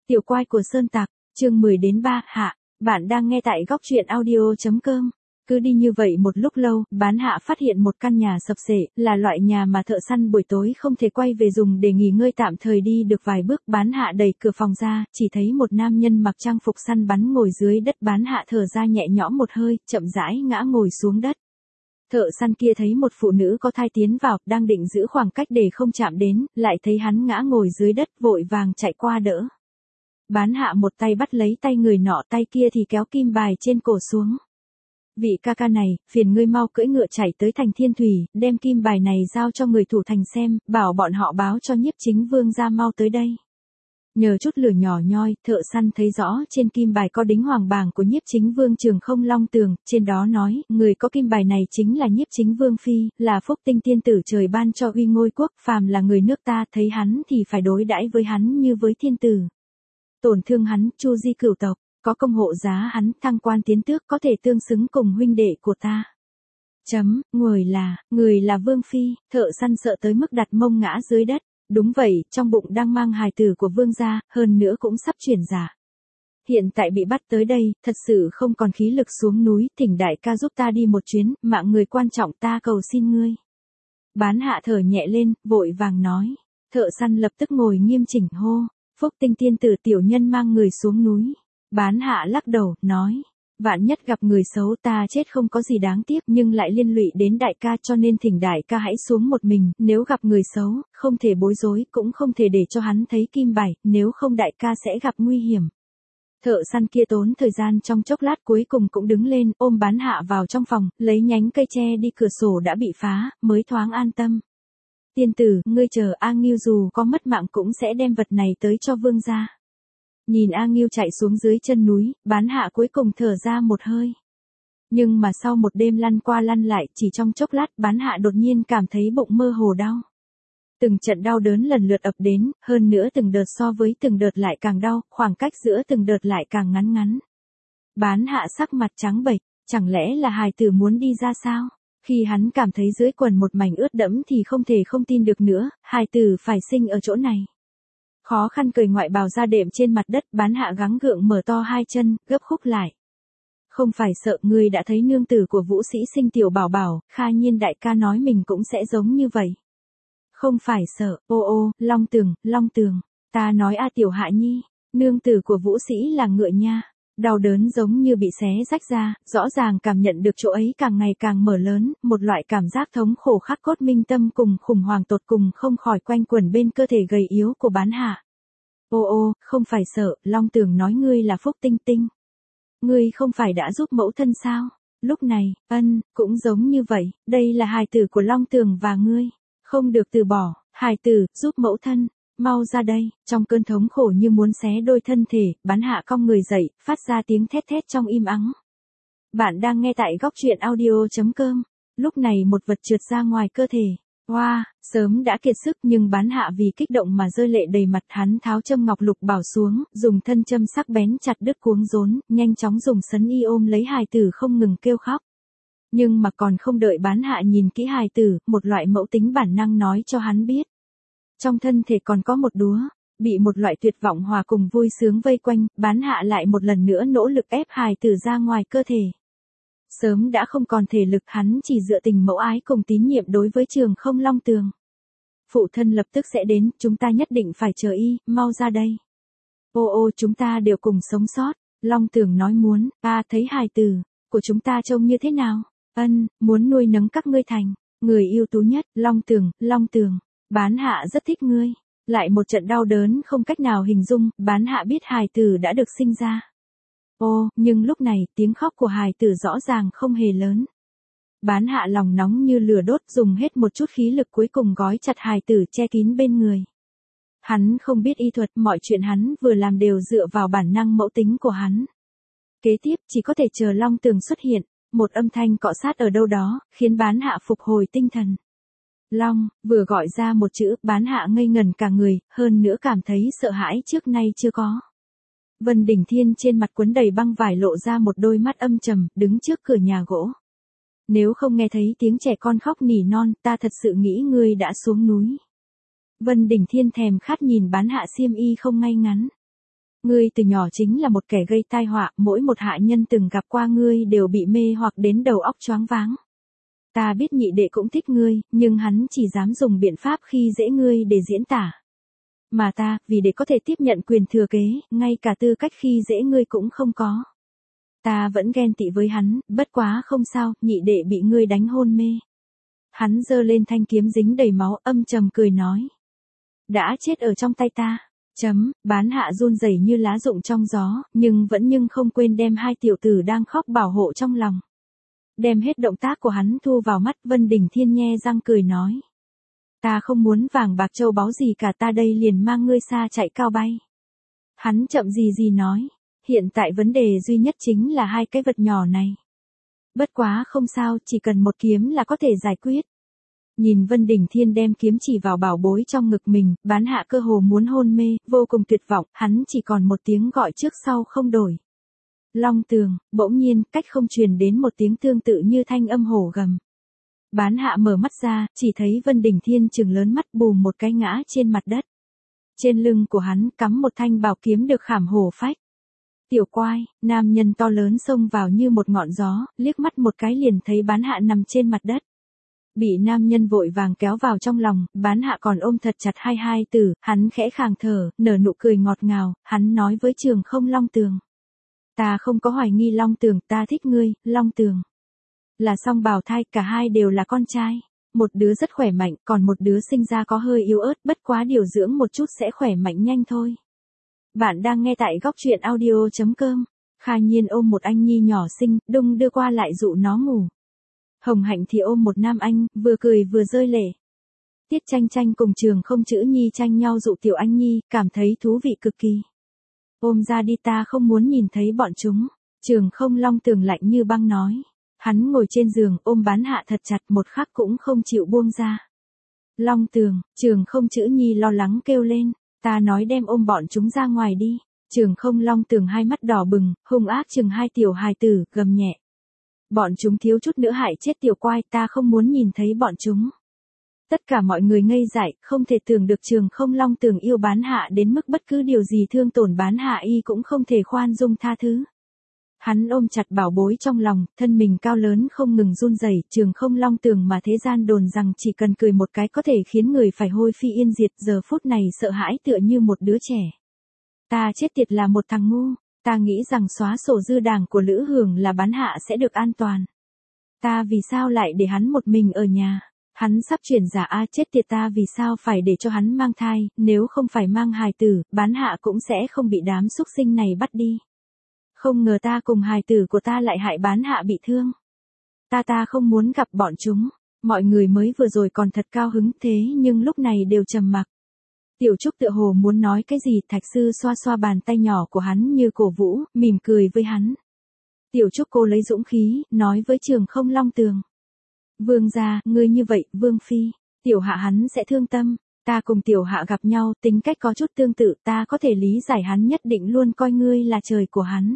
Tiểu quai của Sơn Tạc, chương 10 đến 3, hạ, bạn đang nghe tại góc truyện audio.com. Cứ đi như vậy một lúc lâu, Bán Hạ phát hiện một căn nhà sập xệ, là loại nhà mà thợ săn buổi tối không thể quay về dùng để nghỉ ngơi tạm thời. Đi được vài bước, Bán Hạ đẩy cửa phòng ra, chỉ thấy một nam nhân mặc trang phục săn bắn ngồi dưới đất. Bán Hạ thở ra nhẹ nhõm một hơi, chậm rãi ngã ngồi xuống đất. Thợ săn kia thấy một phụ nữ có thai tiến vào, đang định giữ khoảng cách để không chạm đến, lại thấy hắn ngã ngồi dưới đất, vội vàng chạy qua đỡ. Bán Hạ một tay bắt lấy tay người nọ, tay kia thì kéo kim bài trên cổ xuống. Vị ca ca này, phiền ngươi mau cưỡi ngựa chạy tới thành Thiên Thủy, đem kim bài này giao cho người thủ thành xem, bảo bọn họ báo cho Nhiếp Chính Vương ra mau tới đây. Nhờ chút lửa nhỏ nhoi, thợ săn thấy rõ trên kim bài có đính hoàng bảng của Nhiếp Chính Vương Trường Không Long Tường, trên đó nói, người có kim bài này chính là Nhiếp Chính Vương Phi, là phúc tinh tiên tử trời ban cho uy ngôi quốc, phàm là người nước ta thấy hắn thì phải đối đãi với hắn như với thiên tử. Tổn thương hắn, chu di cửu tộc, có công hộ giá hắn, thăng quan tiến tước, có thể tương xứng cùng huynh đệ của ta. Người là Vương Phi. Thợ săn sợ tới mức đặt mông ngã dưới đất. Đúng vậy, trong bụng đang mang hài tử của vương gia, hơn nữa cũng sắp chuyển dạ. Hiện tại bị bắt tới đây, thật sự không còn khí lực xuống núi, thỉnh đại ca giúp ta đi một chuyến, mạng người quan trọng, ta cầu xin ngươi. Bán Hạ thở nhẹ lên, vội vàng nói. Thợ săn lập tức ngồi nghiêm chỉnh hô, phúc tinh tiên tử tiểu nhân mang người xuống núi. Bán Hạ lắc đầu, nói, vạn nhất gặp người xấu ta chết không có gì đáng tiếc, nhưng lại liên lụy đến đại ca, cho nên thỉnh đại ca hãy xuống một mình, nếu gặp người xấu, không thể bối rối, cũng không thể để cho hắn thấy kim bài, nếu không đại ca sẽ gặp nguy hiểm. Thợ săn kia tốn thời gian trong chốc lát cuối cùng cũng đứng lên, ôm Bán Hạ vào trong phòng, lấy nhánh cây tre đi cửa sổ đã bị phá, mới thoáng an tâm. Tiên tử, ngươi chờ, A Ngưu dù có mất mạng cũng sẽ đem vật này tới cho vương gia. Nhìn A Ngưu chạy xuống dưới chân núi, Bán Hạ cuối cùng thở ra một hơi. Nhưng mà sau một đêm lăn qua lăn lại, chỉ trong chốc lát, Bán Hạ đột nhiên cảm thấy bụng mơ hồ đau. Từng trận đau đớn lần lượt ập đến, hơn nữa từng đợt so với từng đợt lại càng đau, khoảng cách giữa từng đợt lại càng ngắn ngắn. Bán Hạ sắc mặt trắng bệch, chẳng lẽ là hài tử muốn đi ra sao? Khi hắn cảm thấy dưới quần một mảnh ướt đẫm thì không thể không tin được nữa, hài tử phải sinh ở chỗ này. Khó khăn cởi ngoại bào ra đệm trên mặt đất, Bán Hạ gắng gượng mở to hai chân, gấp khúc lại. Không phải sợ, ngươi đã thấy nương tử của Vũ Sĩ sinh tiểu bảo bảo, Kha Nhiên đại ca nói mình cũng sẽ giống như vậy. Không phải sợ, ô, Long Tường, ta nói a tiểu Hạ Nhi, nương tử của Vũ Sĩ là ngựa nha. Đau đớn giống như bị xé rách ra, rõ ràng cảm nhận được chỗ ấy càng ngày càng mở lớn, một loại cảm giác thống khổ khắc cốt minh tâm cùng khủng hoảng tột cùng không khỏi quanh quẩn bên cơ thể gầy yếu của Bán Hạ. Ô, không phải sợ, Long Tường nói ngươi là phúc tinh tinh. Ngươi không phải đã giúp mẫu thân sao? Lúc này, cũng giống như vậy, đây là hài tử của Long Tường và ngươi. Không được từ bỏ, hài tử, giúp mẫu thân. Mau ra đây, trong cơn thống khổ như muốn xé đôi thân thể, Bán Hạ cong người dậy, phát ra tiếng thét thét trong im ắng. Bạn đang nghe tại góc truyện audio.com. Lúc này một vật trượt ra ngoài cơ thể. Sớm đã kiệt sức nhưng Bán Hạ vì kích động mà rơi lệ đầy mặt. Hắn tháo châm ngọc lục bảo xuống, dùng thân châm sắc bén chặt đứt cuống rốn, nhanh chóng dùng sấn y ôm lấy hài tử không ngừng kêu khóc. Nhưng mà còn không đợi Bán Hạ nhìn kỹ hài tử, một loại mẫu tính bản năng nói cho hắn biết. Trong thân thể còn có một đúa, bị một loại tuyệt vọng hòa cùng vui sướng vây quanh, Bán Hạ lại một lần nữa nỗ lực ép hài tử ra ngoài cơ thể. Sớm đã không còn thể lực, hắn chỉ dựa tình mẫu ái cùng tín nhiệm đối với Trường Không Long Tường. Phụ thân lập tức sẽ đến, chúng ta nhất định phải chờ y, mau ra đây. Ô, chúng ta đều cùng sống sót. Long Tường nói muốn, thấy hài tử của chúng ta trông như thế nào? Muốn nuôi nấng các ngươi thành người ưu tú nhất. Long Tường. Bán Hạ rất thích ngươi. Lại một trận đau đớn không cách nào hình dung, Bán Hạ biết hài tử đã được sinh ra. Nhưng lúc này, tiếng khóc của hài tử rõ ràng không hề lớn. Bán Hạ lòng nóng như lửa đốt, dùng hết một chút khí lực cuối cùng gói chặt hài tử che kín bên người. Hắn không biết y thuật, mọi chuyện hắn vừa làm đều dựa vào bản năng mẫu tính của hắn. Kế tiếp, chỉ có thể chờ Long Tường xuất hiện, một âm thanh cọ sát ở đâu đó, khiến Bán Hạ phục hồi tinh thần. Long, vừa gọi ra một chữ, Bán Hạ ngây ngần cả người, hơn nữa cảm thấy sợ hãi trước nay chưa có. Vân Đỉnh Thiên trên mặt quấn đầy băng vải lộ ra một đôi mắt âm trầm, đứng trước cửa nhà gỗ. Nếu không nghe thấy tiếng trẻ con khóc nỉ non, ta thật sự nghĩ ngươi đã xuống núi. Vân Đỉnh Thiên thèm khát nhìn Bán Hạ xiêm y không ngay ngắn. Ngươi từ nhỏ chính là một kẻ gây tai họa, mỗi một hạ nhân từng gặp qua ngươi đều bị mê hoặc đến đầu óc choáng váng. Ta biết nhị đệ cũng thích ngươi, nhưng hắn chỉ dám dùng biện pháp khi dễ ngươi để diễn tả. Mà ta, vì để có thể tiếp nhận quyền thừa kế, ngay cả tư cách khi dễ ngươi cũng không có. Ta vẫn ghen tị với hắn, bất quá không sao, nhị đệ bị ngươi đánh hôn mê. Hắn giơ lên thanh kiếm dính đầy máu, âm trầm cười nói. Đã chết ở trong tay ta. Bán hạ run rẩy như lá rụng trong gió, nhưng không quên đem hai tiểu tử đang khóc bảo hộ trong lòng. Đem hết động tác của hắn thu vào mắt, Vân Đình Thiên nhe răng cười nói. Ta không muốn vàng bạc châu báu gì cả, ta đây liền mang ngươi xa chạy cao bay. Hắn chậm gì nói. Hiện tại vấn đề duy nhất chính là hai cái vật nhỏ này. Bất quá không sao, chỉ cần một kiếm là có thể giải quyết. Nhìn Vân Đình Thiên đem kiếm chỉ vào bảo bối trong ngực mình, bán hạ cơ hồ muốn hôn mê, vô cùng tuyệt vọng, hắn chỉ còn một tiếng gọi trước sau không đổi. Long Tường, bỗng nhiên, cách không truyền đến một tiếng tương tự như thanh âm hổ gầm. Bán hạ mở mắt ra, chỉ thấy Vân Đình Thiên trừng lớn mắt bùm một cái ngã trên mặt đất. Trên lưng của hắn cắm một thanh bảo kiếm được khảm hổ phách. Tiểu Quai, nam nhân to lớn xông vào như một ngọn gió, liếc mắt một cái liền thấy bán hạ nằm trên mặt đất. Bị nam nhân vội vàng kéo vào trong lòng, bán hạ còn ôm thật chặt hai tử, hắn khẽ khàng thở, nở nụ cười ngọt ngào, hắn nói với Trường Không Long Tường. Ta không có hoài nghi Long Tường, ta thích ngươi, Long Tường. Là song bào thai, cả hai đều là con trai. Một đứa rất khỏe mạnh, còn một đứa sinh ra có hơi yếu ớt, bất quá điều dưỡng một chút sẽ khỏe mạnh nhanh thôi. Bạn đang nghe tại góc truyện audio.com. Kha Nhiên ôm một anh nhi nhỏ xinh, đung đưa qua lại dụ nó ngủ. Hồng Hạnh thì ôm một nam anh, vừa cười vừa rơi lệ. Tiết Tranh Tranh cùng Trường Không Chữ Nhi tranh nhau dụ tiểu anh nhi, cảm thấy thú vị cực kỳ. Ôm ra đi, ta không muốn nhìn thấy bọn chúng. Trường Không Long Tường lạnh như băng nói. Hắn ngồi trên giường, ôm bán hạ thật chặt, một khắc cũng không chịu buông ra. Long Tường, Trường Không Chữ Nhi lo lắng kêu lên. Ta nói đem ôm bọn chúng ra ngoài đi. Trường Không Long Tường hai mắt đỏ bừng, hung ác chừng hai tiểu hài tử, gầm nhẹ. Bọn chúng thiếu chút nữa hại chết Tiểu Quai, ta không muốn nhìn thấy bọn chúng. Tất cả mọi người ngây dại, không thể tưởng được Trường Không Long Tường yêu bán hạ đến mức bất cứ điều gì thương tổn bán hạ y cũng không thể khoan dung tha thứ. Hắn ôm chặt bảo bối trong lòng, thân mình cao lớn không ngừng run rẩy. Trường Không Long Tường mà thế gian đồn rằng chỉ cần cười một cái có thể khiến người phải hôi phi yên diệt, giờ phút này sợ hãi tựa như một đứa trẻ. Ta chết tiệt là một thằng ngu, ta nghĩ rằng xóa sổ dư đảng của Lữ Hưởng là bán hạ sẽ được an toàn. Ta vì sao lại để hắn một mình ở nhà? Hắn sắp chuyển giả a, chết tiệt, ta vì sao phải để cho hắn mang thai, nếu không phải mang hài tử, bán hạ cũng sẽ không bị đám súc sinh này bắt đi. Không ngờ ta cùng hài tử của ta lại hại bán hạ bị thương. Ta không muốn gặp bọn chúng. Mọi người mới vừa rồi còn thật cao hứng thế nhưng lúc này đều trầm mặc. Tiểu Trúc tựa hồ muốn nói cái gì, Thạch Sư xoa xoa bàn tay nhỏ của hắn như cổ vũ, mỉm cười với hắn. Tiểu Trúc cô lấy dũng khí, nói với Trường Không Long Tường. Vương gia, ngươi như vậy, Vương Phi, Tiểu Hạ hắn sẽ thương tâm. Ta cùng Tiểu Hạ gặp nhau, tính cách có chút tương tự, ta có thể lý giải hắn nhất định luôn coi ngươi là trời của hắn.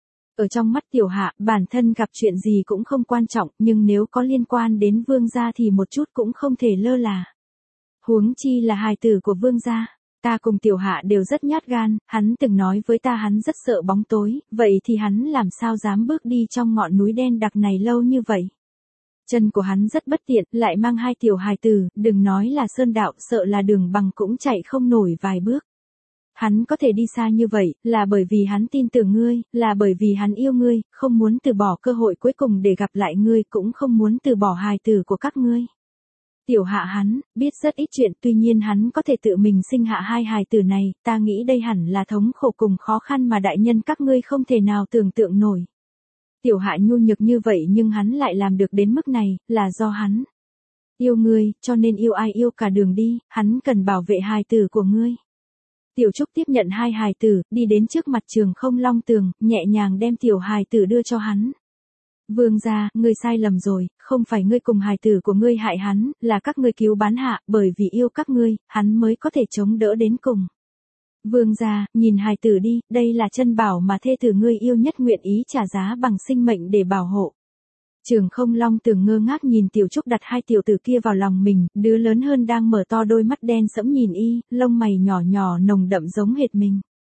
Ở trong mắt Tiểu Hạ, bản thân gặp chuyện gì cũng không quan trọng, nhưng nếu có liên quan đến Vương gia thì một chút cũng không thể lơ là. Huống chi là hài tử của Vương gia. Ta cùng Tiểu Hạ đều rất nhát gan, hắn từng nói với ta hắn rất sợ bóng tối, vậy thì hắn làm sao dám bước đi trong ngọn núi đen đặc này lâu như vậy. Chân của hắn rất bất tiện, lại mang hai tiểu hài tử, đừng nói là sơn đạo, sợ là đường bằng cũng chạy không nổi vài bước. Hắn có thể đi xa như vậy, là bởi vì hắn tin tưởng ngươi, là bởi vì hắn yêu ngươi, không muốn từ bỏ cơ hội cuối cùng để gặp lại ngươi, cũng không muốn từ bỏ hài tử của các ngươi. Tiểu Hạ hắn, biết rất ít chuyện, tuy nhiên hắn có thể tự mình sinh hạ hai hài tử này, ta nghĩ đây hẳn là thống khổ cùng khó khăn mà đại nhân các ngươi không thể nào tưởng tượng nổi. Tiểu Hạ nhu nhược như vậy nhưng hắn lại làm được đến mức này, là do hắn yêu ngươi, cho nên yêu ai yêu cả đường đi, hắn cần bảo vệ hài tử của ngươi. Tiểu Trúc tiếp nhận hai hài tử, đi đến trước mặt Trường Không Long Tường, nhẹ nhàng đem tiểu hài tử đưa cho hắn. Vương gia, ngươi sai lầm rồi, không phải ngươi cùng hài tử của ngươi hại hắn, là các ngươi cứu bán hạ, bởi vì yêu các ngươi, hắn mới có thể chống đỡ đến cùng. Vương gia, nhìn hài tử đi, đây là chân bảo mà thê tử ngươi yêu nhất nguyện ý trả giá bằng sinh mệnh để bảo hộ. Trường Không Long Tường ngơ ngác nhìn Tiểu Trúc đặt hai tiểu tử kia vào lòng mình, đứa lớn hơn đang mở to đôi mắt đen sẫm nhìn y, lông mày nhỏ nhỏ nồng đậm giống hệt mình.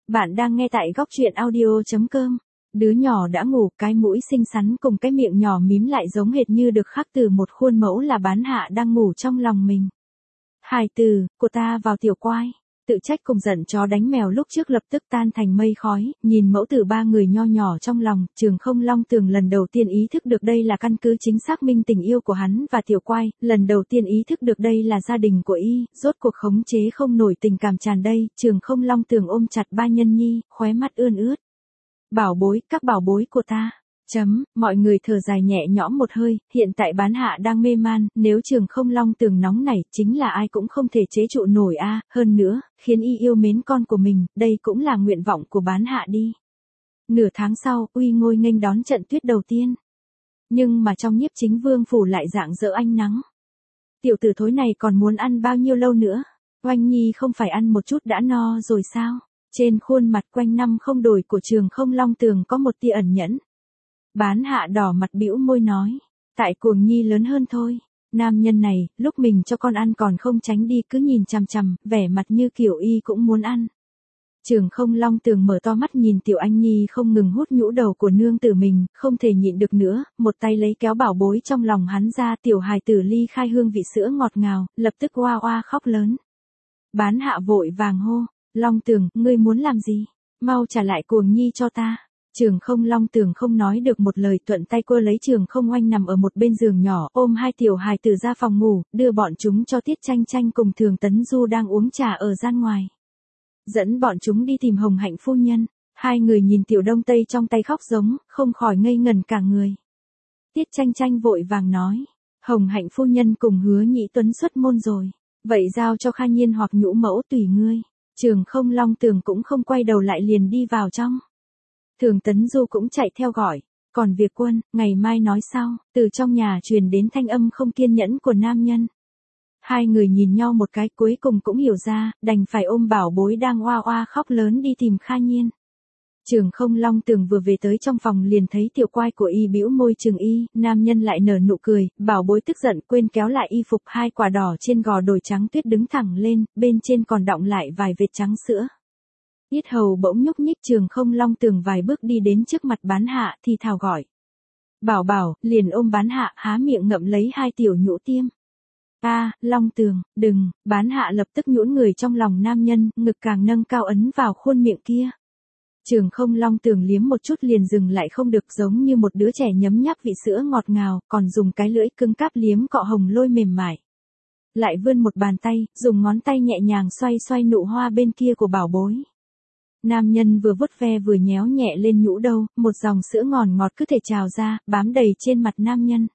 Bạn đang nghe tại góc truyện audio.com. Đứa nhỏ đã ngủ, cái mũi xinh xắn cùng cái miệng nhỏ mím lại giống hệt như được khắc từ một khuôn mẫu là Bán Hạ đang ngủ trong lòng mình. Hài từ, của ta vào tiểu quai. Tự trách cùng giận chó đánh mèo lúc trước lập tức tan thành mây khói, nhìn mẫu tử ba người nho nhỏ trong lòng, Trường Không Long Tường lần đầu tiên ý thức được đây là căn cứ chính xác minh tình yêu của hắn và tiểu quai, lần đầu tiên ý thức được đây là gia đình của y, rốt cuộc khống chế không nổi tình cảm tràn đầy, Trường Không Long Tường ôm chặt ba nhân nhi, khóe mắt ươn ướt. Bảo bối, các bảo bối của ta. Mọi người thở dài nhẹ nhõm một hơi, hiện tại Bán Hạ đang mê man, nếu Trường Không Long Tường nóng nảy, chính là ai cũng không thể chế trụ nổi a, hơn nữa, khiến y yêu mến con của mình, đây cũng là nguyện vọng của Bán Hạ đi. Nửa tháng sau, Uy Ngôi nghênh đón trận tuyết đầu tiên. Nhưng mà trong Nhiếp Chính Vương phủ lại rạng rỡ ánh nắng. Tiểu tử thối này còn muốn ăn bao nhiêu lâu nữa? Oanh Nhi không phải ăn một chút đã no rồi sao? Trên khuôn mặt quanh năm không đổi của Trường Không Long Tường có một tia ẩn nhẫn. Bán Hạ đỏ mặt bĩu môi nói, tại Cuồng Nhi lớn hơn thôi. Nam nhân này, lúc mình cho con ăn còn không tránh đi cứ nhìn chằm chằm, vẻ mặt như kiểu y cũng muốn ăn. Trường Không Long Tường mở to mắt nhìn Tiểu Anh Nhi không ngừng hút nhũ đầu của nương tử mình, không thể nhịn được nữa, một tay lấy kéo bảo bối trong lòng hắn ra, tiểu hài tử ly khai hương vị sữa ngọt ngào, lập tức oa oa khóc lớn. Bán Hạ vội vàng hô, Long Tường, ngươi muốn làm gì? Mau trả lại Cuồng Nhi cho ta. Trường Không Long Tường không nói được một lời, thuận tay cô lấy Trường Không Oanh nằm ở một bên giường nhỏ, ôm hai tiểu hài tử ra phòng ngủ, đưa bọn chúng cho Tiết Tranh Tranh cùng Thường Tấn Du đang uống trà ở gian ngoài. Dẫn bọn chúng đi tìm Hồng Hạnh phu nhân, hai người nhìn Tiểu Đông Tây trong tay khóc giống, không khỏi ngây ngẩn cả người. Tiết Tranh Tranh vội vàng nói, Hồng Hạnh phu nhân cùng Hứa Nhị Tuấn xuất môn rồi, vậy giao cho Kha Nhiên hoặc Nhũ Mẫu tùy ngươi. Trường Không Long Tường cũng không quay đầu lại liền đi vào trong. Thường Tấn Du cũng chạy theo gọi, còn Việc Quân, ngày mai nói sau, từ trong nhà truyền đến thanh âm không kiên nhẫn của nam nhân. Hai người nhìn nhau một cái cuối cùng cũng hiểu ra, đành phải ôm bảo bối đang oa oa khóc lớn đi tìm Kha Nhiên. Trường Không Long Tường vừa về tới trong phòng liền thấy tiểu quai của y bĩu môi chừng y, nam nhân lại nở nụ cười, bảo bối tức giận quên kéo lại y phục, hai quả đỏ trên gò đồi trắng tuyết đứng thẳng lên, bên trên còn đọng lại vài vệt trắng sữa. Yết hầu bỗng nhúc nhích, Trường Không Long Tường vài bước đi đến trước mặt Bán Hạ thì thào gọi. Bảo bảo, liền ôm Bán Hạ há miệng ngậm lấy hai tiểu nhũ tiêm. Long Tường, đừng, Bán Hạ lập tức nhũn người trong lòng nam nhân, ngực càng nâng cao ấn vào khuôn miệng kia. Trường Không Long Tường liếm một chút liền dừng lại không được, giống như một đứa trẻ nhấm nháp vị sữa ngọt ngào, còn dùng cái lưỡi cứng cáp liếm cọ hồng lôi mềm mại. Lại vươn một bàn tay, dùng ngón tay nhẹ nhàng xoay xoay nụ hoa bên kia của bảo bối. Nam nhân vừa vuốt ve vừa nhéo nhẹ lên nhũ đâu, một dòng sữa ngọt cứ thể trào ra, bám đầy trên mặt nam nhân.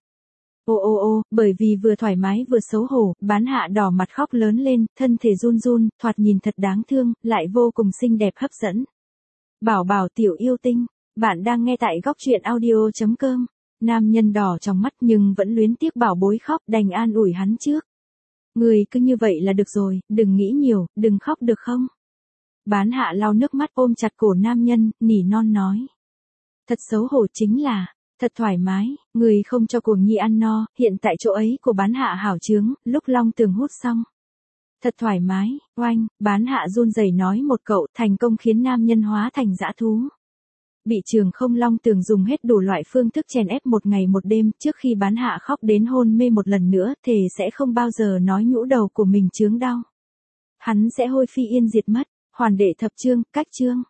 Bởi vì vừa thoải mái vừa xấu hổ, Bán Hạ đỏ mặt khóc lớn lên, thân thể run run, thoạt nhìn thật đáng thương, lại vô cùng xinh đẹp hấp dẫn. Bảo bảo tiểu yêu tinh, bạn đang nghe tại góc truyện audio.com. Nam nhân đỏ trong mắt nhưng vẫn luyến tiếc bảo bối khóc, đành an ủi hắn trước. Người cứ như vậy là được rồi, đừng nghĩ nhiều, đừng khóc được không? Bán Hạ lau nước mắt ôm chặt cổ nam nhân, nỉ non nói. Thật xấu hổ chính là, thật thoải mái, người không cho Cuồng Nhi ăn no, hiện tại chỗ ấy của Bán Hạ hảo chướng, lúc Long Tường hút xong. Thật thoải mái, oanh, Bán Hạ run rẩy nói một cậu, thành công khiến nam nhân hóa thành dã thú. Bị Trường Không Long Tường dùng hết đủ loại phương thức chèn ép một ngày một đêm, trước khi Bán Hạ khóc đến hôn mê một lần nữa, thề sẽ không bao giờ nói nhũ đầu của mình chướng đau. Hắn sẽ hôi phi yên diệt mất. Hoàn đệ thập chương, cách chương.